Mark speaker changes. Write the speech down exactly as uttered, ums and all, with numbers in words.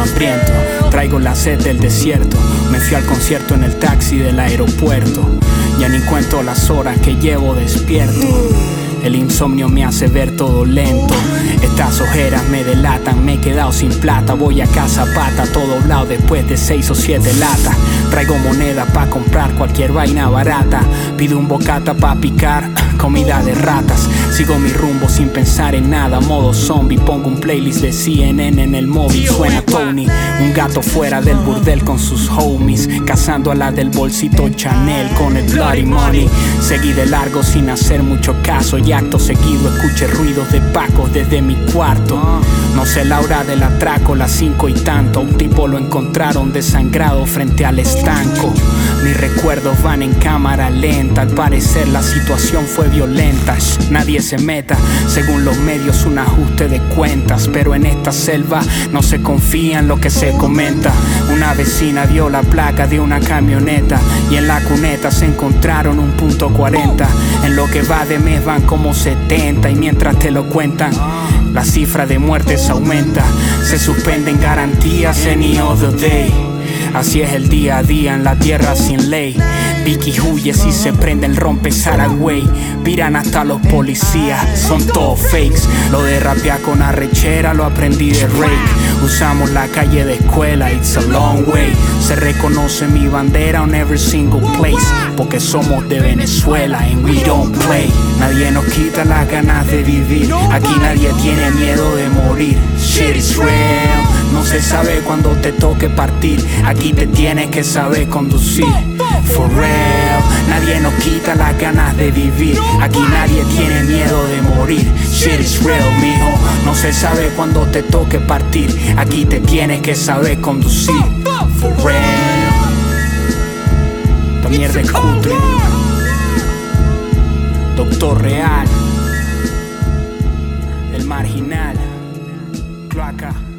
Speaker 1: hambriento. Traigo la sed del desierto. Me fui al concierto en el taxi del aeropuerto. Ya ni cuento las horas que llevo despierto. El insomnio me hace ver todo lento. Estas ojeras me delatan. Me he quedado sin plata. Voy a casa pata, todo doblado después de seis o siete latas. Traigo moneda pa' comprar cualquier vaina barata. Pido un bocata pa' picar, comida de ratas. Sigo mi rumbo sin pensar en nada, modo zombie. Pongo un playlist de C N N en el móvil. Suena Tony, un gato fuera del burdel con sus homies, cazando a la del bolsito Chanel con el bloody money. Seguí de largo sin hacer mucho caso y acto seguido escuché ruidos de pacos desde mi cuarto. No sé la hora del atraco, las cinco y tanto. Un tipo lo encontraron desangrado frente al estanco. Mis recuerdos van en cámara lenta. Al parecer la situación fue violenta. Shh, nadie se meta, según los medios un ajuste de cuentas. Pero en esta selva no se confía en lo que se comenta. Una vecina vio la placa de una camioneta y en la cuneta se encontraron un punto cuarenta. En lo que va de mes van como setenta y mientras te lo cuentan la cifra de muertes aumenta. Se suspenden garantías any other day. Así es el día a día en la tierra sin ley. Vicky huye si se prende el rompe Saragüey. Viran hasta los policías, son todos fakes. Lo de rapear con arrechera lo aprendí de Rake. Usamos la calle de escuela, it's a long way. Se reconoce mi bandera on every single place, porque somos de Venezuela and we don't play. Nadie nos quita las ganas de vivir. Aquí nadie tiene miedo de morir. Shit is real. No se sabe cuándo te toque partir. Aquí te tienes que saber conducir. For real. Nadie nos quita las ganas de vivir. Aquí nadie tiene miedo de morir. Shit is real, mijo. No se sabe cuándo te toque partir. Aquí te tienes que saber conducir. For real. Esta mierda es cutre. Doctor Real. El marginal. Cloaca.